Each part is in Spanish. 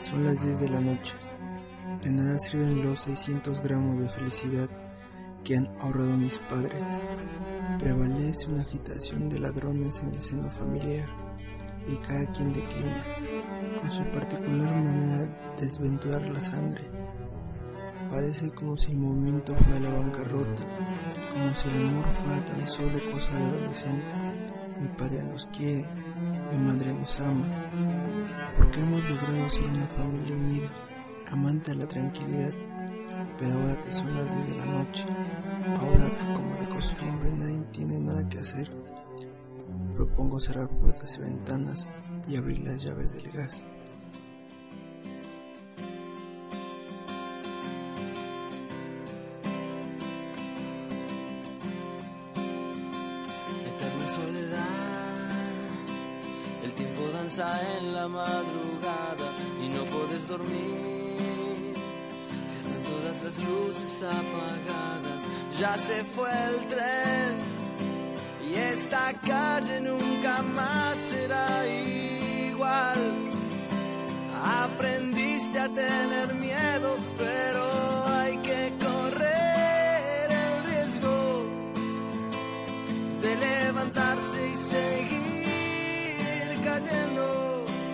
Son las 10 de la noche. De nada sirven los 600 gramos de felicidad que han ahorrado mis padres. Prevalece una agitación de ladrones en el seno familiar y cada quien declina, con su particular manera de desventurar la sangre. Parece como si el movimiento fuera la bancarrota, como si el amor fuera tan solo cosa de adolescentes. Mi padre nos quiere, mi madre nos ama, porque hemos logrado ser una familia unida, amante de la tranquilidad. Pero ahora que son las 10 de la noche, ahora que como de costumbre nadie tiene nada que hacer, propongo cerrar puertas y ventanas y abrir las llaves del gas. Eterna soledad, el tiempo danza en la madrugada y no puedes dormir si están todas las luces apagadas. Ya se fue el tren y esta calle nunca más será igual. Aprendiste a tener miedo, pero hay que correr el riesgo de levantarse y seguir cayendo.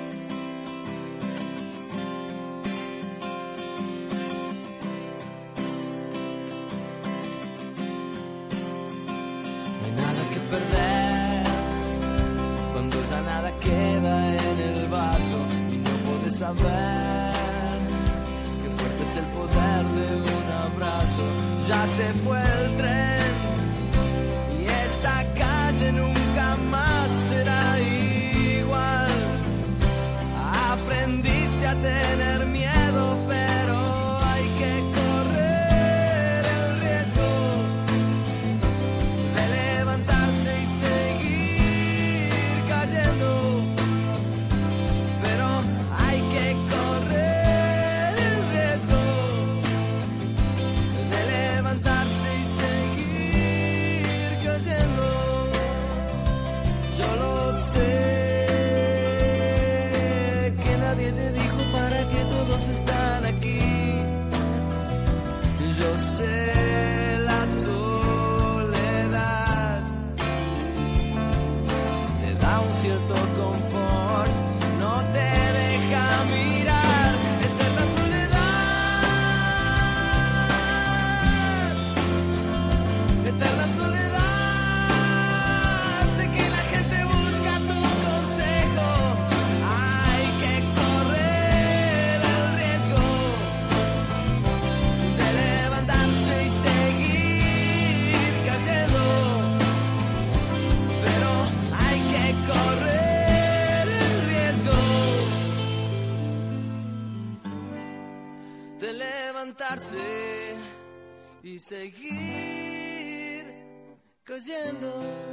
No hay nada que perder cuando ya nada queda en el vaso y no puedes saber qué fuerte es el poder de un abrazo. Ya se fue el tren y esta calle nunca más será igual. Aprendiste a tener miedo, pero hay que correr el riesgo de levantarse y seguir cayendo. Pero hay que correr el riesgo de levantarse y seguir cayendo. Yo lo sé, que nadie te dijo para que todos están aquí. Yo sé, la soledad te da un cierto confort, no te deja mirar. Eterna soledad, eterna soledad. Sé que la gente busca tu consejo. Hay que correr el riesgo de levantarse y seguir cayendo. Pero hay que correr el riesgo de levantarse y seguir cayendo.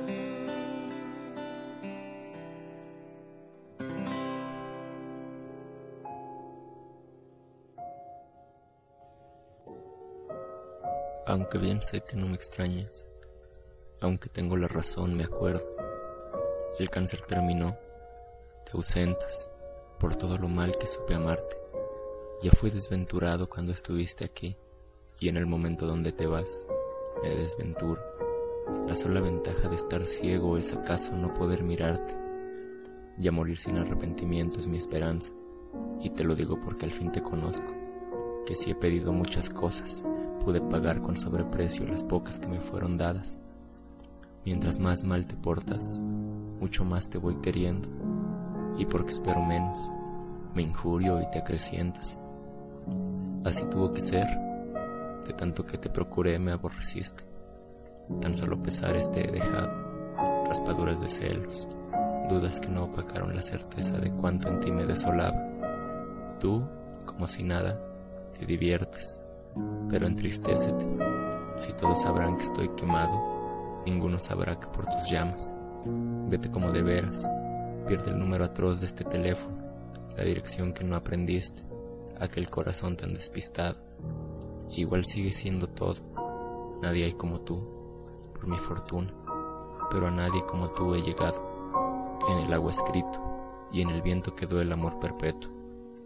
Aunque bien sé que no me extrañas, aunque tengo la razón, me acuerdo. El cáncer terminó, te ausentas, por todo lo mal que supe amarte. Ya fui desventurado cuando estuviste aquí, y en el momento donde te vas, me desventuro. La sola ventaja de estar ciego es acaso no poder mirarte. Ya morir sin arrepentimiento es mi esperanza, y te lo digo porque al fin te conozco, que si he pedido muchas cosas, pude pagar con sobreprecio las pocas que me fueron dadas. Mientras más mal te portas, mucho más te voy queriendo, y porque espero menos, me injurio y te acrecientas. Así tuvo que ser, de tanto que te procuré me aborreciste. Tan solo pesares te he dejado, raspaduras de celos, dudas que no opacaron la certeza de cuánto en ti me desolaba. Tú, como si nada, te diviertes, pero entristécete. Si todos sabrán que estoy quemado, ninguno sabrá que por tus llamas. Vete como de veras, pierde el número atroz de este teléfono, la dirección que no aprendiste, aquel corazón tan despistado. Igual sigue siendo todo, nadie hay como tú, por mi fortuna, pero a nadie como tú he llegado. En el agua escrito y en el viento quedó el amor perpetuo.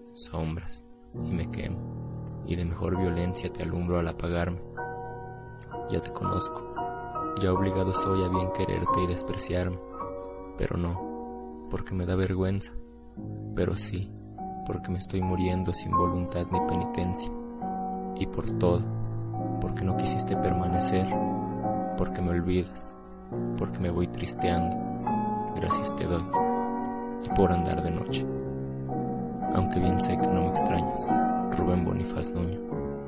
sombras, y me quemo, y de mejor violencia te alumbro al apagarme. Ya te conozco, ya obligado soy a bien quererte y despreciarme, pero no, porque me da vergüenza, pero sí, porque me estoy muriendo sin voluntad ni penitencia, y por todo, porque no quisiste permanecer, porque me olvidas, porque me voy tristeando, gracias te doy, y por andar de noche, aunque bien sé que no me extrañas. Rubén Bonifaz Nuño.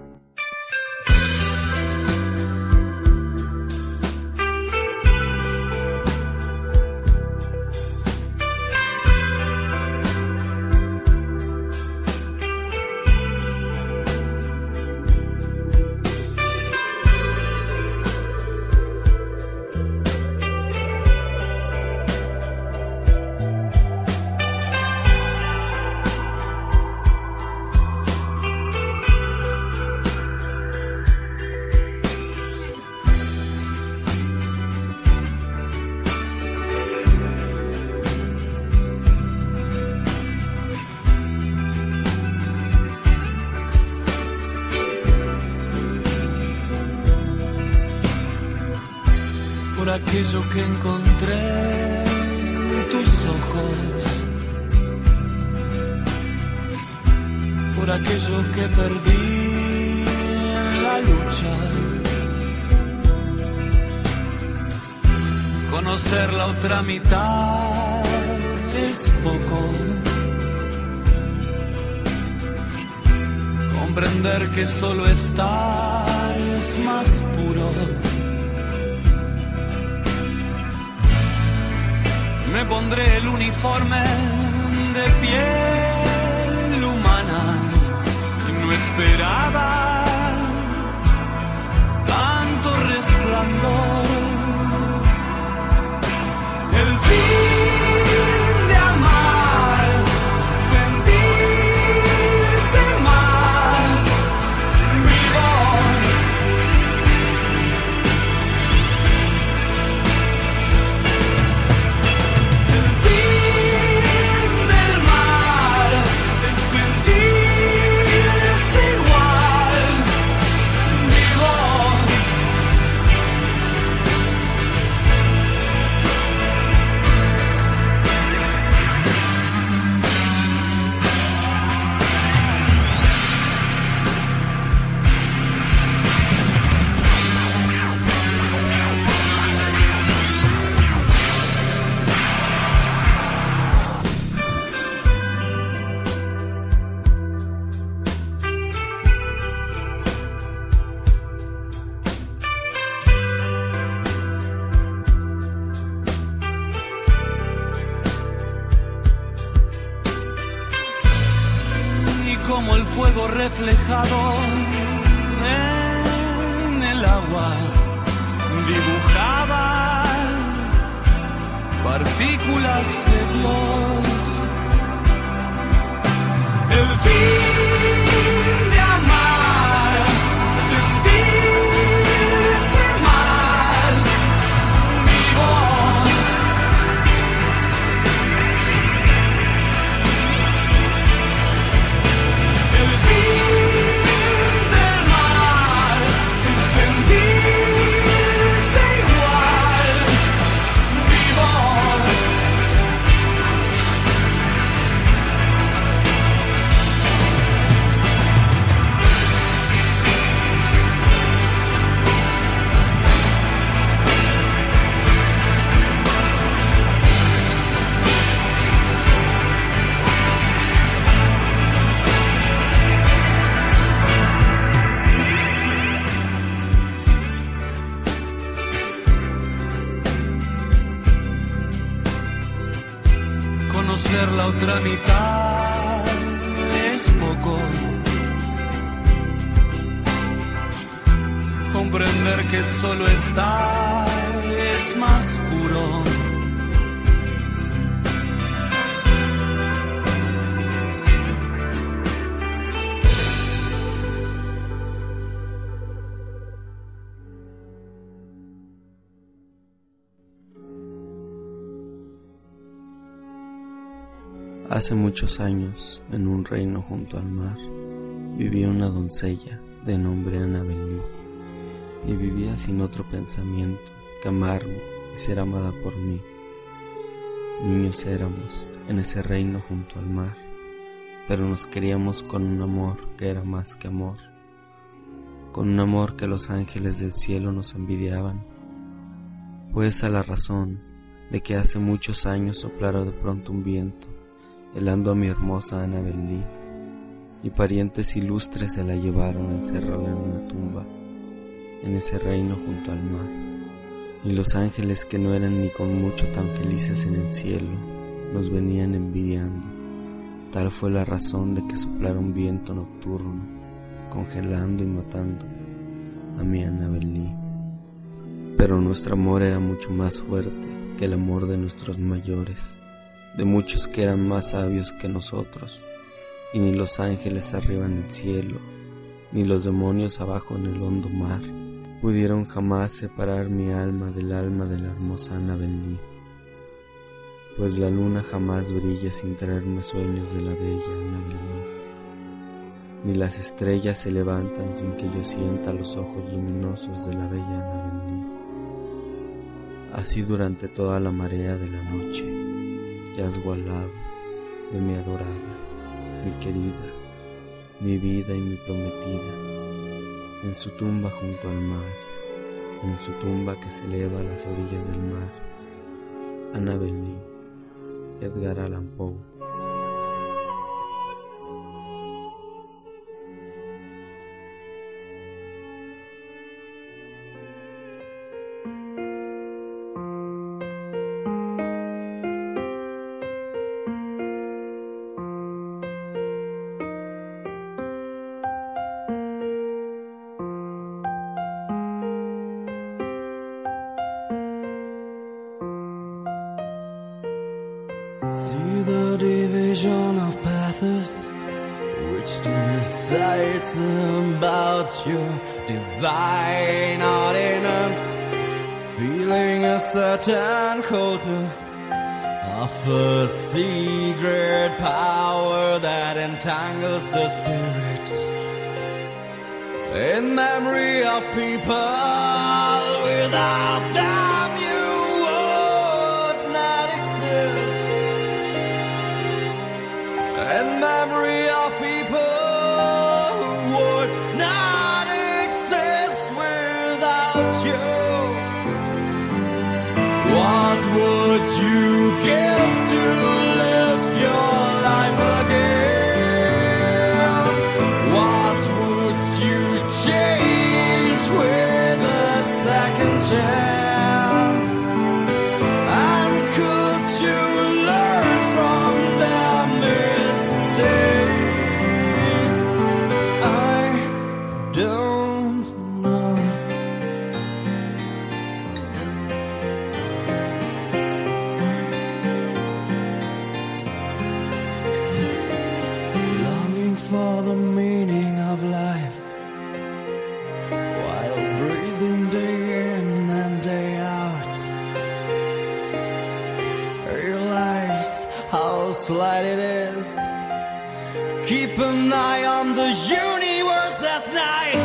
Por aquello que encontré en tus ojos, por aquello que perdí en la lucha. Conocer la otra mitad es poco, comprender que solo estar es más puro. Me pondré el uniforme de piel humana y no esperaba tanto resplandor. El fin de amar, sentirse más vivo. Como el fuego reflejado en el agua, dibujaba partículas de Dios. El fin de amar, sentirse más vivo. Conocer la otra mitad es poco, comprender que solo estar es más puro. Hace muchos años, en un reino junto al mar, vivía una doncella de nombre Annabel Lee, y vivía sin otro pensamiento que amarme y ser amada por mí. Niños éramos en ese reino junto al mar, pero nos queríamos con un amor que era más que amor, con un amor que los ángeles del cielo nos envidiaban. Fue esa la razón de que hace muchos años soplara de pronto un viento, helando a mi hermosa Annabel Lee, y parientes ilustres se la llevaron a encerrarla en una tumba, en ese reino junto al mar. Y los ángeles, que no eran ni con mucho tan felices en el cielo, nos venían envidiando. Tal fue la razón de que soplara un viento nocturno, congelando y matando a mi Annabel Lee. Pero nuestro amor era mucho más fuerte que el amor de nuestros mayores, de muchos que eran más sabios que nosotros, y ni los ángeles arriba en el cielo, ni los demonios abajo en el hondo mar, pudieron jamás separar mi alma de la hermosa Annabel Lee, pues la luna jamás brilla sin traerme sueños de la bella Annabel Lee, ni las estrellas se levantan sin que yo sienta los ojos luminosos de la bella Annabel Lee. Así durante toda la marea de la noche, yazgo al lado de mi adorada, mi querida, mi vida y mi prometida, en su tumba junto al mar, en su tumba que se eleva a las orillas del mar. Annabel Lee, Edgar Allan Poe. See the division of paths, which decides about your divine ordinance, feeling a certain coldness of a secret power that entangles the spirit in memory of people. Without them you would not exist. In memory of people who would not exist without you. What would you give to live your life again? What would you change with a second chance? And could you learn from their mistakes? I don't know. Longing for the meaning of life, while breathing day in and day out. Realize how slight it is. Keep an eye on the universe at night.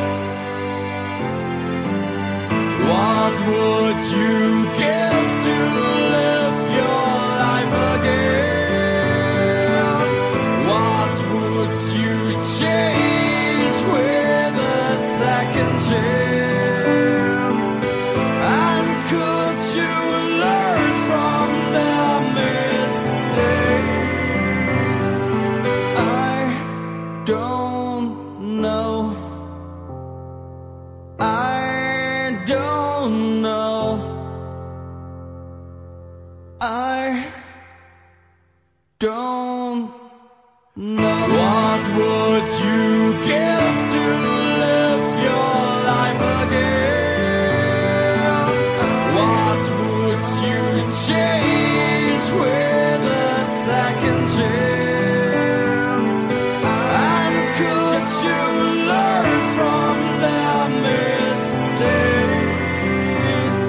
What would you give to live your life again? What would you change with a second chance? And could you learn from their mistakes? I don't know. I don't know. I don't know. What would you give to live your life again? What would you change with a second chance? And could you learn from their mistakes?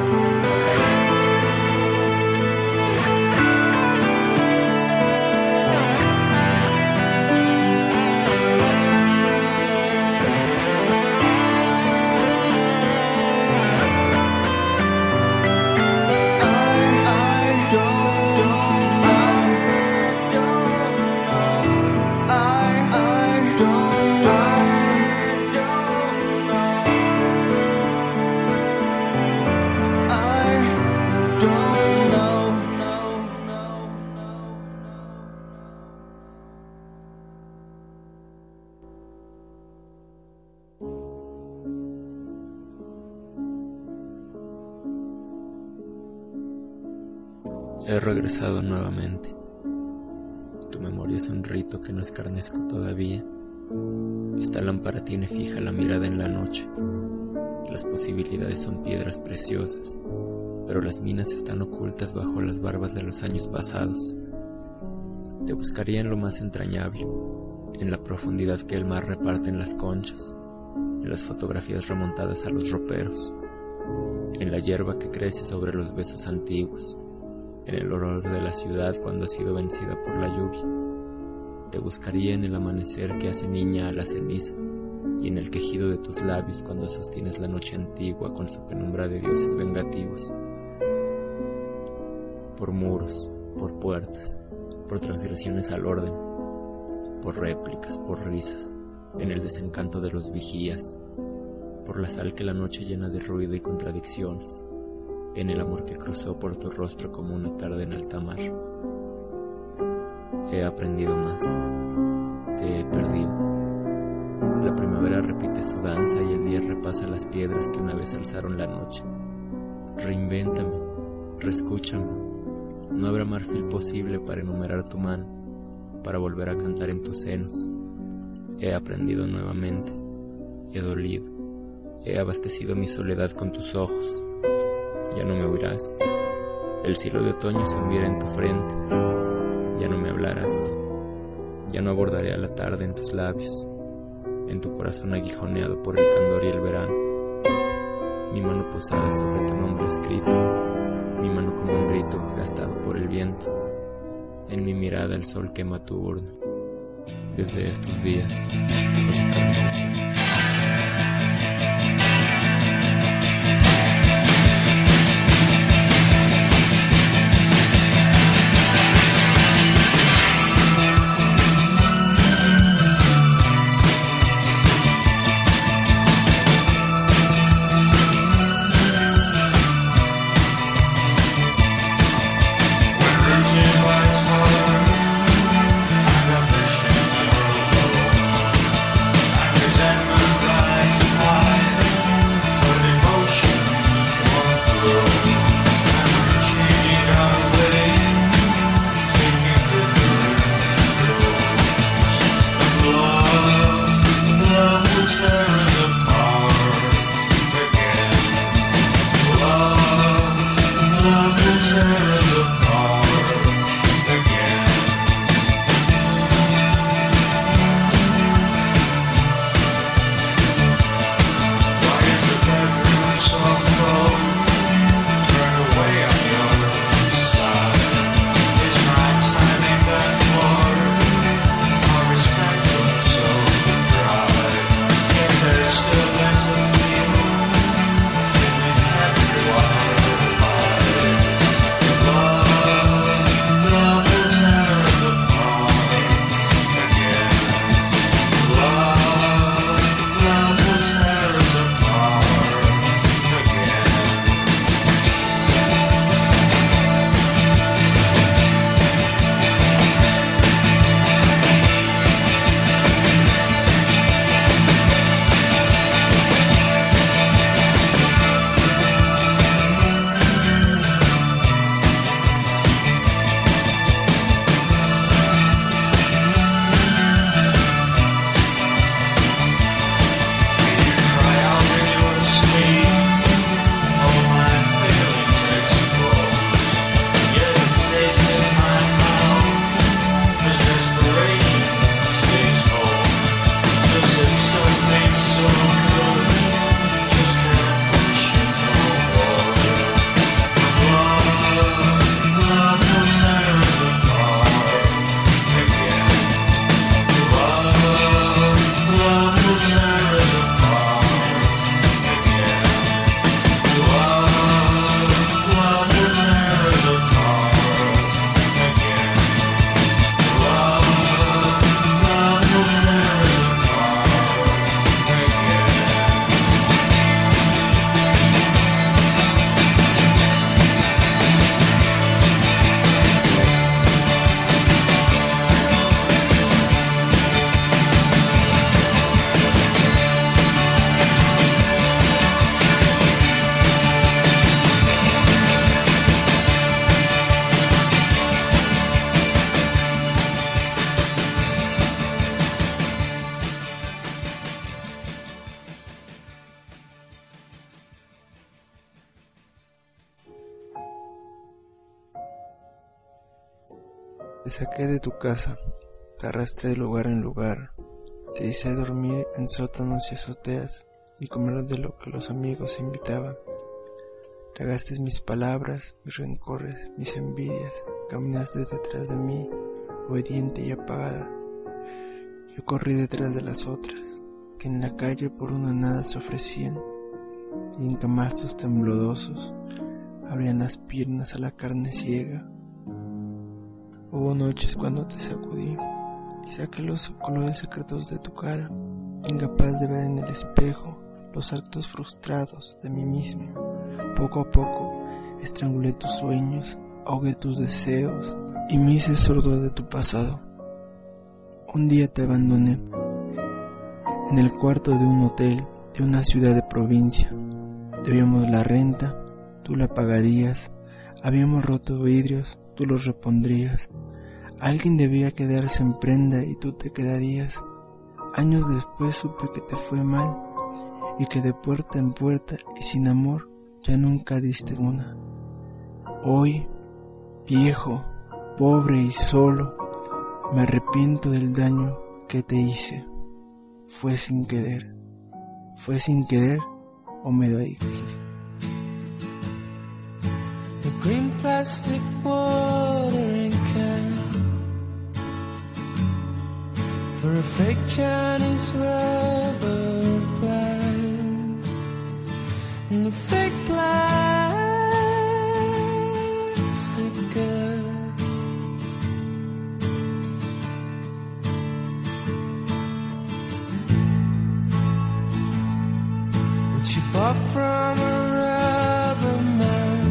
He regresado nuevamente. Tu memoria es un rito que no escarnezco todavía. Esta lámpara tiene fija la mirada en la noche. Las posibilidades son piedras preciosas, pero las minas están ocultas bajo las barbas de los años pasados. Te buscaría en lo más entrañable, en la profundidad que el mar reparte en las conchas, en las fotografías remontadas a los roperos, en la hierba que crece sobre los besos antiguos, en el olor de la ciudad cuando ha sido vencida por la lluvia. Te buscaría en el amanecer que hace niña a la ceniza, y en el quejido de tus labios cuando sostienes la noche antigua con su penumbra de dioses vengativos. Por muros, por puertas, por transgresiones al orden, por réplicas, por risas, en el desencanto de los vigías, por la sal que la noche llena de ruido y contradicciones, en el amor que cruzó por tu rostro como una tarde en alta mar. He aprendido más, te he perdido. La primavera repite su danza y el día repasa las piedras que una vez alzaron la noche. Reinvéntame, reescúchame. No habrá marfil posible para enumerar tu mano, para volver a cantar en tus senos. He aprendido nuevamente, he dolido, he abastecido mi soledad con tus ojos. Ya no me oirás. El cielo de otoño se hundirá en tu frente. Ya no me hablarás. Ya no abordaré a la tarde en tus labios, en tu corazón aguijoneado por el candor y el verano. Mi mano posada sobre tu nombre escrito, mi mano como un grito gastado por el viento. En mi mirada el sol quema tu urna. Desde estos días, José Carlos Becerra. Resentment Te saqué de tu casa, te arrastré de lugar en lugar, te hice dormir en sótanos y azoteas y comer de lo que los amigos invitaban. Tragaste mis palabras, mis rencores, mis envidias, caminaste detrás de mí, obediente y apagada. Yo corrí detrás de las otras, que en la calle por una nada se ofrecían, y en camastros temblorosos abrían las piernas a la carne ciega. Hubo noches cuando te sacudí y saqué los colores secretos de tu cara, incapaz de ver en el espejo los actos frustrados de mí mismo. Poco a poco estrangulé tus sueños, ahogué tus deseos y me hice sordo de tu pasado. Un día te abandoné en el cuarto de un hotel de una ciudad de provincia. Debíamos la renta, tú la pagarías. Habíamos roto vidrios, tú los repondrías. Alguien debía quedarse en prenda y tú te quedarías. Años después supe que te fue mal y que de puerta en puerta y sin amor ya nunca diste una. Hoy, viejo, pobre y solo, me arrepiento del daño que te hice. Fue sin querer o me lo dices. The green plastic watering can for a fake Chinese rubber plant and a fake plastic girl. And she bought from a rubber man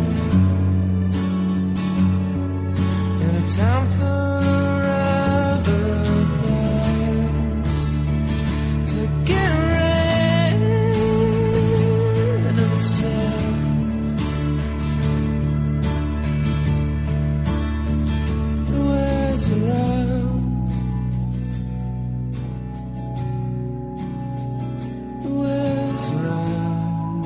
in a town full of rubber plants to get rid of itself. Who wears around? Who wears around?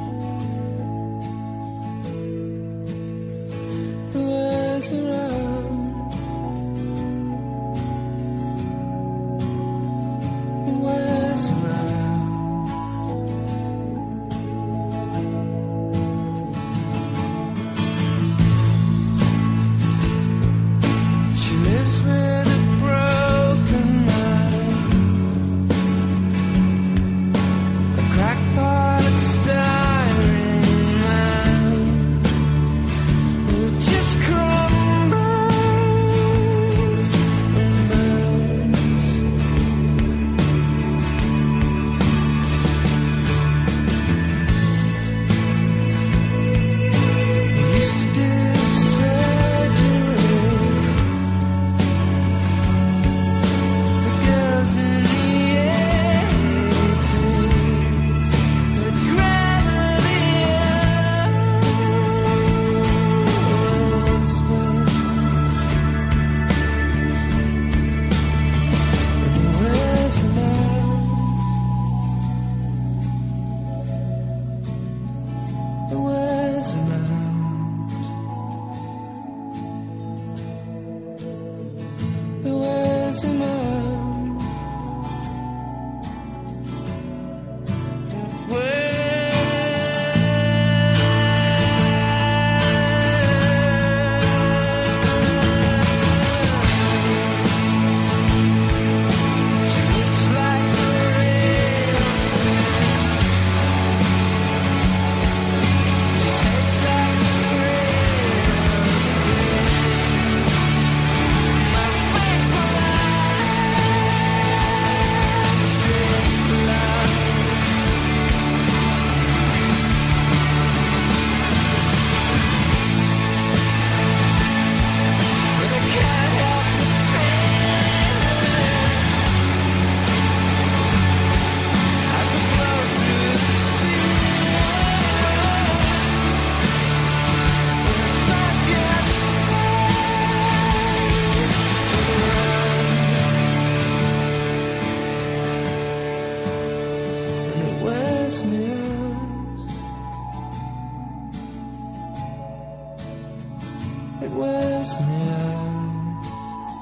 Who wears around? Who wears around? She lives with a broken mind, a crackpot of styrene man who just crumbles and burns. We used to do surgery for girls in the 80s with gravity husband. And where's the man? Where's the man? Where's the man? She looks like a real thing. She tastes like a real thing. My faithful plastic love. But I can't help the feeling. I could blow through the ceiling if I just stayed around. And it wears me out. It wears me out.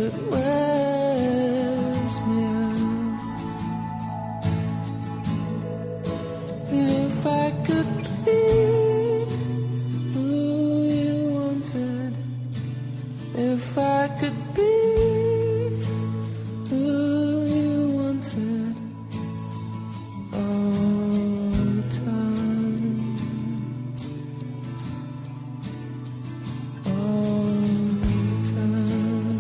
it wears me out. And if I could be who you wanted, if I could be who you wanted all the time, all the time.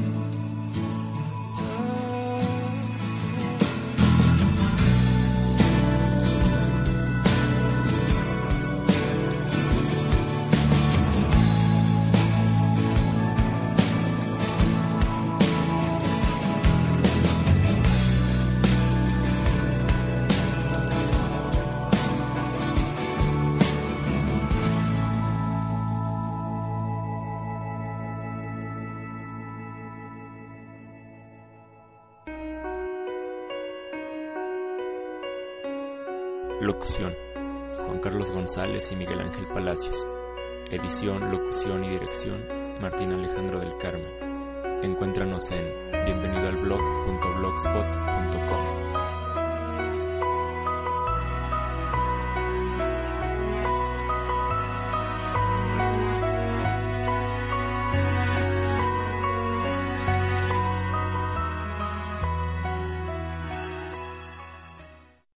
Locución: Juan Carlos González y Miguel Ángel Palacios. Edición, locución y dirección: Martín Alejandro del Carmen. Encuéntranos en bienvenidoalblog.blogspot.com.